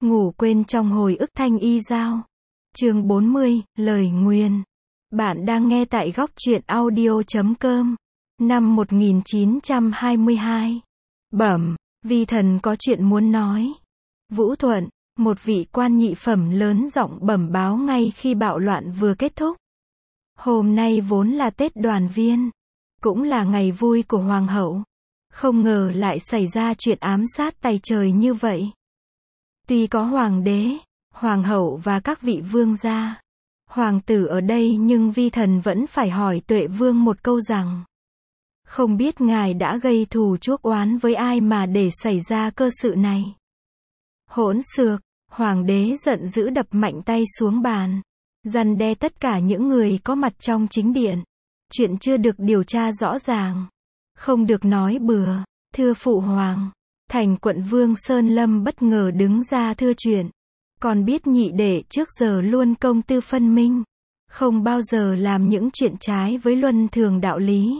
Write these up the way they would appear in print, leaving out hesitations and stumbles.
Ngủ quên trong hồi ức Thanh Y Giao. Chương 40, lời nguyền. Bạn đang nghe tại góc truyện audio.com. Năm 1922. Bẩm, vi thần có chuyện muốn nói. Vũ Thuận, một vị quan nhị phẩm lớn giọng bẩm báo ngay khi bạo loạn vừa kết thúc. Hôm nay vốn là Tết Đoàn Viên, cũng là ngày vui của Hoàng hậu. Không ngờ lại xảy ra chuyện ám sát tày trời như vậy. Tuy có Hoàng đế, Hoàng hậu và các vị vương gia, hoàng tử ở đây nhưng vi thần vẫn phải hỏi Tuệ Vương một câu rằng, không biết ngài đã gây thù chuốc oán với ai mà để xảy ra cơ sự này. Hỗn xược, Hoàng đế giận dữ đập mạnh tay xuống bàn, răn đe tất cả những người có mặt trong chính điện. Chuyện chưa được điều tra rõ ràng, không được nói bừa. Thưa phụ hoàng, Thành quận Vương Sơn Lâm bất ngờ đứng ra thưa chuyện. Còn biết nhị đệ trước giờ luôn công tư phân minh, không bao giờ làm những chuyện trái với luân thường đạo lý.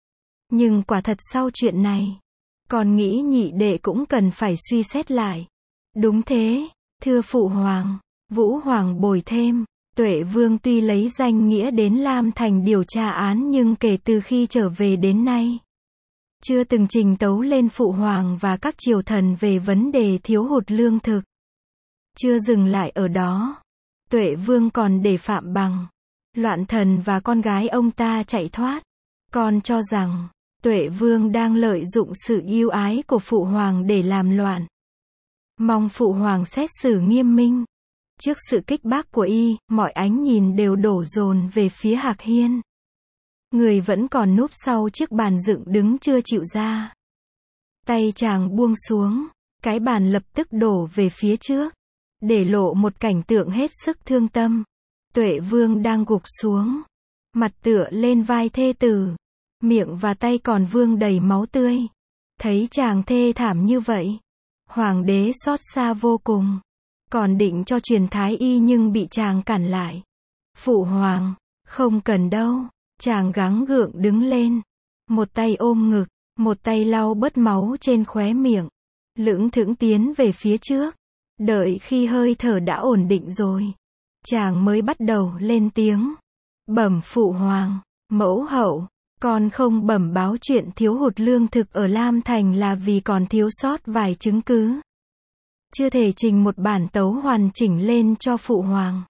Nhưng quả thật sau chuyện này, con nghĩ nhị đệ cũng cần phải suy xét lại. Đúng thế, thưa phụ hoàng. Vũ Hoàng bồi thêm, Tuệ Vương tuy lấy danh nghĩa đến Lam Thành điều tra án nhưng kể từ khi trở về đến nay, chưa từng trình tấu lên phụ hoàng và các triều thần về vấn đề thiếu hụt lương thực. Chưa dừng lại ở đó, Tuệ Vương còn để Phạm Bằng, Loạn Thần và con gái ông ta chạy thoát. Con cho rằng, Tuệ Vương đang lợi dụng sự yêu ái của phụ hoàng để làm loạn. Mong phụ hoàng xét xử nghiêm minh. Trước sự kích bác của y, mọi ánh nhìn đều đổ dồn về phía Hạc Hiên. Người vẫn còn núp sau chiếc bàn dựng đứng chưa chịu ra. Tay chàng buông xuống, cái bàn lập tức đổ về phía trước, để lộ một cảnh tượng hết sức thương tâm. Tuệ Vương đang gục xuống, mặt tựa lên vai thê tử, miệng và tay còn vương đầy máu tươi. Thấy chàng thê thảm như vậy, Hoàng đế xót xa vô cùng, còn định cho truyền thái y nhưng bị chàng cản lại. Phụ hoàng, không cần đâu. Chàng gắng gượng đứng lên, một tay ôm ngực, một tay lau bớt máu trên khóe miệng, lững thững tiến về phía trước. Đợi khi hơi thở đã ổn định rồi, chàng mới bắt đầu lên tiếng. Bẩm phụ hoàng, mẫu hậu, con không bẩm báo chuyện thiếu hụt lương thực ở Lam Thành là vì còn thiếu sót vài chứng cứ. Chưa thể trình một bản tấu hoàn chỉnh lên cho phụ hoàng.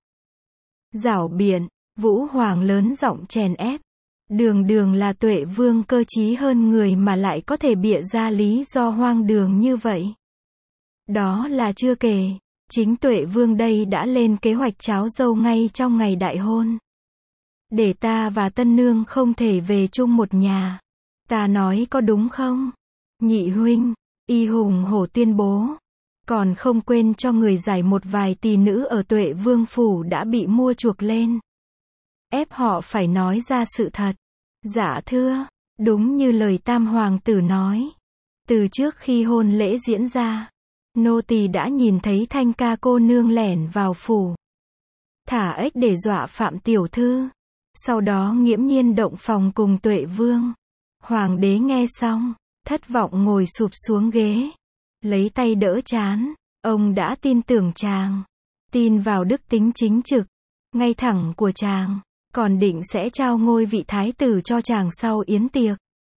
Giảo biện, Vũ Hoàng lớn giọng chèn ép. Đường đường là Tuệ Vương cơ trí hơn người mà lại có thể bịa ra lý do hoang đường như vậy. Đó là chưa kể, chính Tuệ Vương đây đã lên kế hoạch tráo dâu ngay trong ngày đại hôn. Để ta và tân nương không thể về chung một nhà. Ta nói có đúng không? Nhị huynh, y hùng hổ tuyên bố. Còn không quên cho người giải một vài tỷ nữ ở Tuệ Vương phủ đã bị mua chuộc lên. Ép họ phải nói ra sự thật. Dạ thưa, đúng như lời tam hoàng tử nói. Từ trước khi hôn lễ diễn ra, nô tỳ đã nhìn thấy Thanh ca cô nương lẻn vào phủ, thả ếch để dọa Phạm tiểu thư. Sau đó nghiễm nhiên động phòng cùng Tuệ Vương. Hoàng đế nghe xong, thất vọng ngồi sụp xuống ghế, lấy tay đỡ trán. Ông đã tin tưởng chàng, tin vào đức tính chính trực, ngay thẳng của chàng. Còn định sẽ trao ngôi vị thái tử cho chàng sau yến tiệc.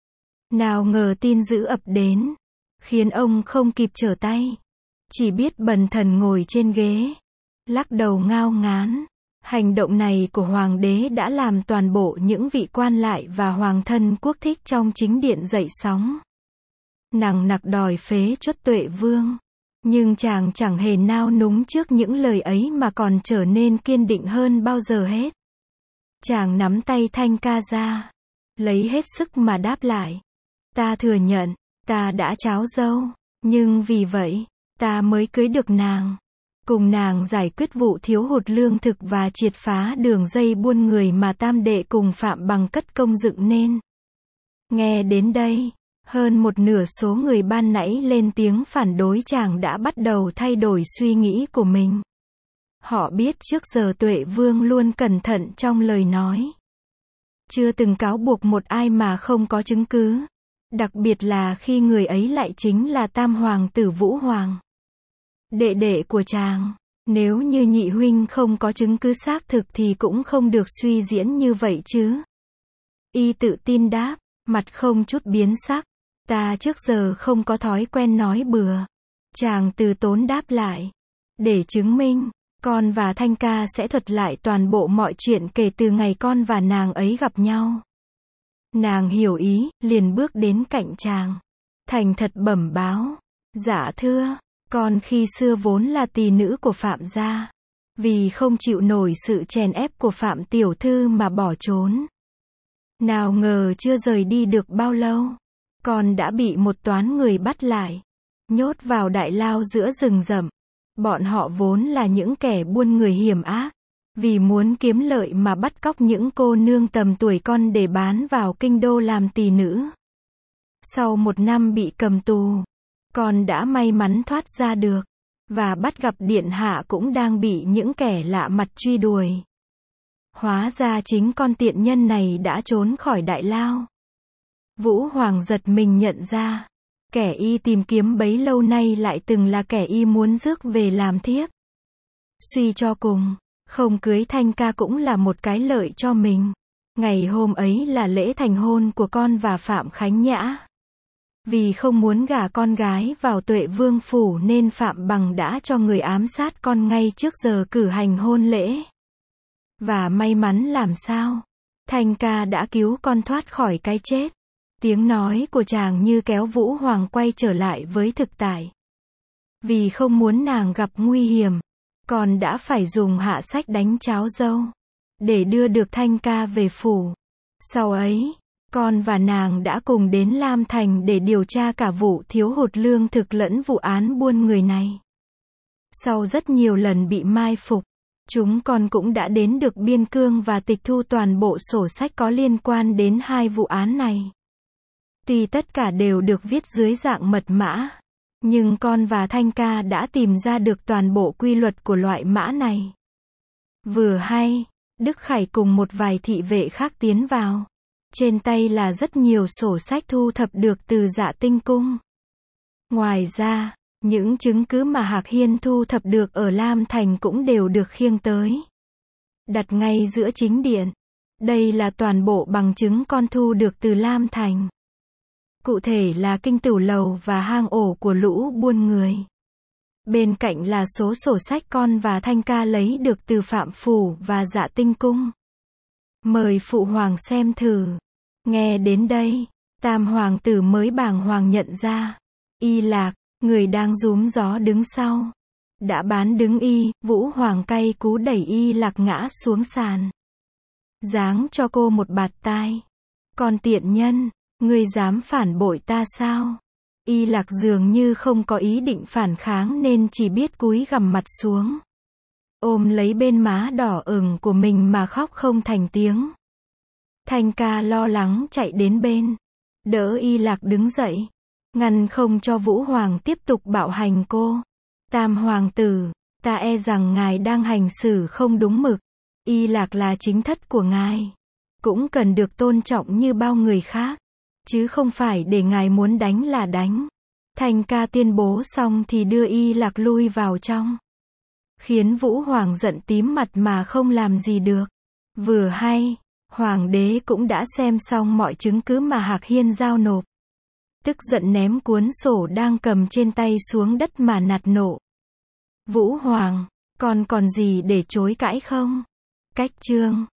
Nào ngờ tin dữ ập đến, khiến ông không kịp trở tay. Chỉ biết bần thần ngồi trên ghế, lắc đầu ngao ngán. Hành động này của hoàng đế đã làm toàn bộ những vị quan lại và hoàng thân quốc thích trong chính điện dậy sóng. Nằng nặc đòi phế truất Tuệ Vương. Nhưng chàng chẳng hề nao núng trước những lời ấy mà còn trở nên kiên định hơn bao giờ hết. Chàng nắm tay Thanh ca ra, lấy hết sức mà đáp lại. Ta thừa nhận, ta đã tráo dâu, nhưng vì vậy, ta mới cưới được nàng. Cùng nàng giải quyết vụ thiếu hụt lương thực và triệt phá đường dây buôn người mà tam đệ cùng Phạm Bằng cất công dựng nên. Nghe đến đây, hơn một nửa số người ban nãy lên tiếng phản đối chàng đã bắt đầu thay đổi suy nghĩ của mình. Họ biết trước giờ Tuệ Vương luôn cẩn thận trong lời nói. Chưa từng cáo buộc một ai mà không có chứng cứ. Đặc biệt là khi người ấy lại chính là tam hoàng tử Vũ Hoàng. Đệ đệ của chàng, nếu như nhị huynh không có chứng cứ xác thực thì cũng không được suy diễn như vậy chứ. Y tự tin đáp, mặt không chút biến sắc. Ta trước giờ không có thói quen nói bừa. Chàng từ tốn đáp lại. Để chứng minh, con và Thanh ca sẽ thuật lại toàn bộ mọi chuyện kể từ ngày con và nàng ấy gặp nhau. Nàng hiểu ý, liền bước đến cạnh chàng. Thành thật bẩm báo. Dạ thưa, con khi xưa vốn là tỳ nữ của Phạm gia. Vì không chịu nổi sự chèn ép của Phạm tiểu thư mà bỏ trốn. Nào ngờ chưa rời đi được bao lâu, con đã bị một toán người bắt lại, nhốt vào đại lao giữa rừng rậm. Bọn họ vốn là những kẻ buôn người hiểm ác, vì muốn kiếm lợi mà bắt cóc những cô nương tầm tuổi con để bán vào kinh đô làm tỳ nữ. Sau 1 năm bị cầm tù, con đã may mắn thoát ra được, và bắt gặp điện hạ cũng đang bị những kẻ lạ mặt truy đuổi. Hóa ra chính con tiện nhân này đã trốn khỏi đại lao. Vũ Hoàng giật mình nhận ra, kẻ y tìm kiếm bấy lâu nay lại từng là kẻ y muốn rước về làm thiếp. Suy cho cùng, không cưới Thanh ca cũng là một cái lợi cho mình. Ngày hôm ấy là lễ thành hôn của con và Phạm Khánh Nhã. Vì không muốn gả con gái vào Tuệ Vương phủ nên Phạm Bằng đã cho người ám sát con ngay trước giờ cử hành hôn lễ. Và may mắn làm sao, Thanh ca đã cứu con thoát khỏi cái chết. Tiếng nói của chàng như kéo Vũ Hoàng quay trở lại với thực tại. Vì không muốn nàng gặp nguy hiểm, con đã phải dùng hạ sách đánh cháo dâu, để đưa được Thanh ca về phủ. Sau ấy, con và nàng đã cùng đến Lam Thành để điều tra cả vụ thiếu hụt lương thực lẫn vụ án buôn người này. Sau rất nhiều lần bị mai phục, chúng con cũng đã đến được biên cương và tịch thu toàn bộ sổ sách có liên quan đến 2 vụ án này. Tuy tất cả đều được viết dưới dạng mật mã, nhưng con và Thanh ca đã tìm ra được toàn bộ quy luật của loại mã này. Vừa hay, Đức Khải cùng một vài thị vệ khác tiến vào. Trên tay là rất nhiều sổ sách thu thập được từ Dạ Tinh cung. Ngoài ra, những chứng cứ mà Hạc Hiên thu thập được ở Lam Thành cũng đều được khiêng tới, đặt ngay giữa chính điện. Đây là toàn bộ bằng chứng con thu được từ Lam Thành. Cụ thể là kinh tửu lầu và hang ổ của lũ buôn người. Bên cạnh là số sổ sách con và Thanh ca lấy được từ Phạm phủ và Dạ Tinh cung. Mời phụ hoàng xem thử. Nghe đến đây, Tam hoàng tử mới bàng hoàng nhận ra, Y Lạc, người đang rúm gió đứng sau, đã bán đứng y. Vũ Hoàng cay cú đẩy Y Lạc ngã xuống sàn, giáng cho cô một bạt tai. Con tiện nhân, ngươi dám phản bội ta sao? Y Lạc dường như không có ý định phản kháng nên chỉ biết cúi gằm mặt xuống, ôm lấy bên má đỏ ửng của mình mà khóc không thành tiếng. Thanh ca lo lắng chạy đến bên, đỡ Y Lạc đứng dậy, ngăn không cho Vũ Hoàng tiếp tục bạo hành cô. Tam hoàng tử, ta e rằng ngài đang hành xử không đúng mực. Y Lạc là chính thất của ngài, cũng cần được tôn trọng như bao người khác, chứ không phải để ngài muốn đánh là đánh. Thanh ca tuyên bố xong thì đưa Y Lạc lui vào trong, khiến Vũ Hoàng giận tím mặt mà không làm gì được. Vừa hay, Hoàng đế cũng đã xem xong mọi chứng cứ mà Hạc Hiên giao nộp. Tức giận ném cuốn sổ đang cầm trên tay xuống đất mà nạt nộ. Vũ Hoàng, con còn gì để chối cãi không? Cách chương